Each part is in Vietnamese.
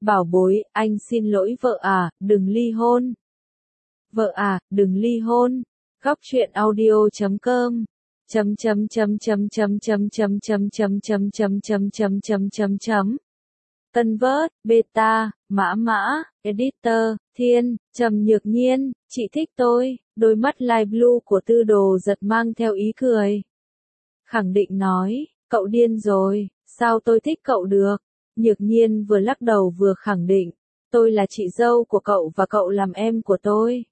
Bảo bối, anh xin lỗi vợ à, đừng ly hôn. Vợ à, đừng ly hôn. Góc truyện audio.com Tân vớt, beta, mã, editor, thiên, Trầm Nhược Nhiên, chị thích tôi, đôi mắt light blue của Tư Đồ Giật mang theo ý cười. Khẳng định nói, cậu điên rồi, sao tôi thích cậu được? Nhược Nhiên vừa lắc đầu vừa khẳng định, tôi là chị dâu của cậu và cậu làm em của tôi.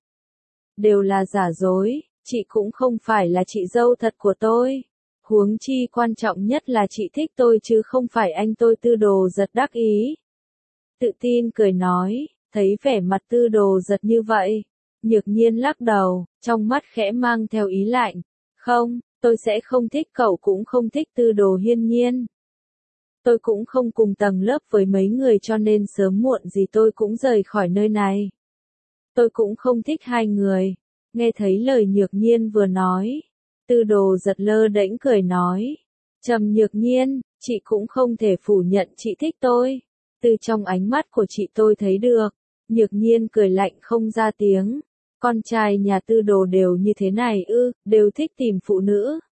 Đều là giả dối, chị cũng không phải là chị dâu thật của tôi. Huống chi quan trọng nhất là chị thích tôi chứ không phải anh tôi. Tư Đồ Giật đắc ý. Tự tin cười nói, thấy vẻ mặt Tư Đồ Giật như vậy. Nhược Nhiên lắc đầu, trong mắt khẽ mang theo ý lạnh. Không, tôi sẽ không thích cậu cũng không thích Tư Đồ Hiên Nhiên. Tôi cũng không cùng tầng lớp với mấy người cho nên sớm muộn gì tôi cũng rời khỏi nơi này. Tôi cũng không thích hai người. Nghe thấy lời Nhược Nhiên vừa nói. Tư Đồ Giật lơ đễnh cười nói. Trầm Nhược Nhiên, chị cũng không thể phủ nhận chị thích tôi. Từ trong ánh mắt của chị tôi thấy được. Nhược Nhiên cười lạnh không ra tiếng. Con trai nhà Tư Đồ đều như thế này ư, đều thích tìm phụ nữ.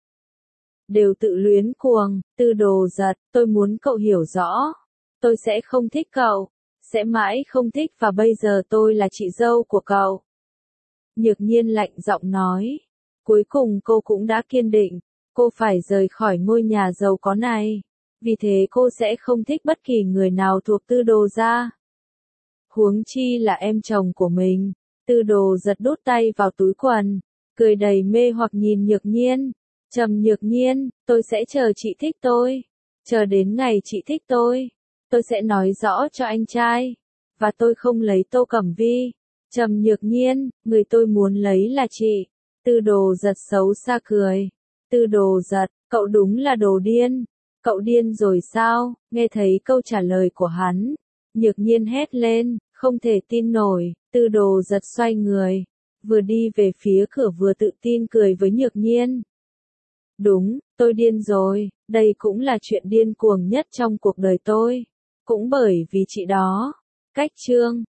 Đều tự luyến cuồng. Tư Đồ Giật, tôi muốn cậu hiểu rõ. Tôi sẽ không thích cậu. Sẽ mãi không thích và bây giờ tôi là chị dâu của cậu. Nhược Nhiên lạnh giọng nói. Cuối cùng cô cũng đã kiên định. Cô phải rời khỏi ngôi nhà giàu có này. Vì thế cô sẽ không thích bất kỳ người nào thuộc Tư Đồ gia. Huống chi là em chồng của mình. Tư Đồ Giật đút tay vào túi quần. Cười đầy mê hoặc nhìn Nhược Nhiên. Trầm Nhược Nhiên, tôi sẽ chờ chị thích tôi. Chờ đến ngày chị thích tôi sẽ nói rõ cho anh trai. Và tôi không lấy Tô Cẩm Vi. Trầm Nhược Nhiên, người tôi muốn lấy là chị. Tư Đồ Giật xấu xa cười. Tư Đồ Giật, cậu đúng là đồ điên. Cậu điên rồi sao? Nghe thấy câu trả lời của hắn. Nhược Nhiên hét lên, không thể tin nổi. Tư Đồ Giật xoay người. Vừa đi về phía cửa vừa tự tin cười với Nhược Nhiên. Đúng, tôi điên rồi. Đây cũng là chuyện điên cuồng nhất trong cuộc đời tôi. Cũng bởi vì chị đó. Cách chương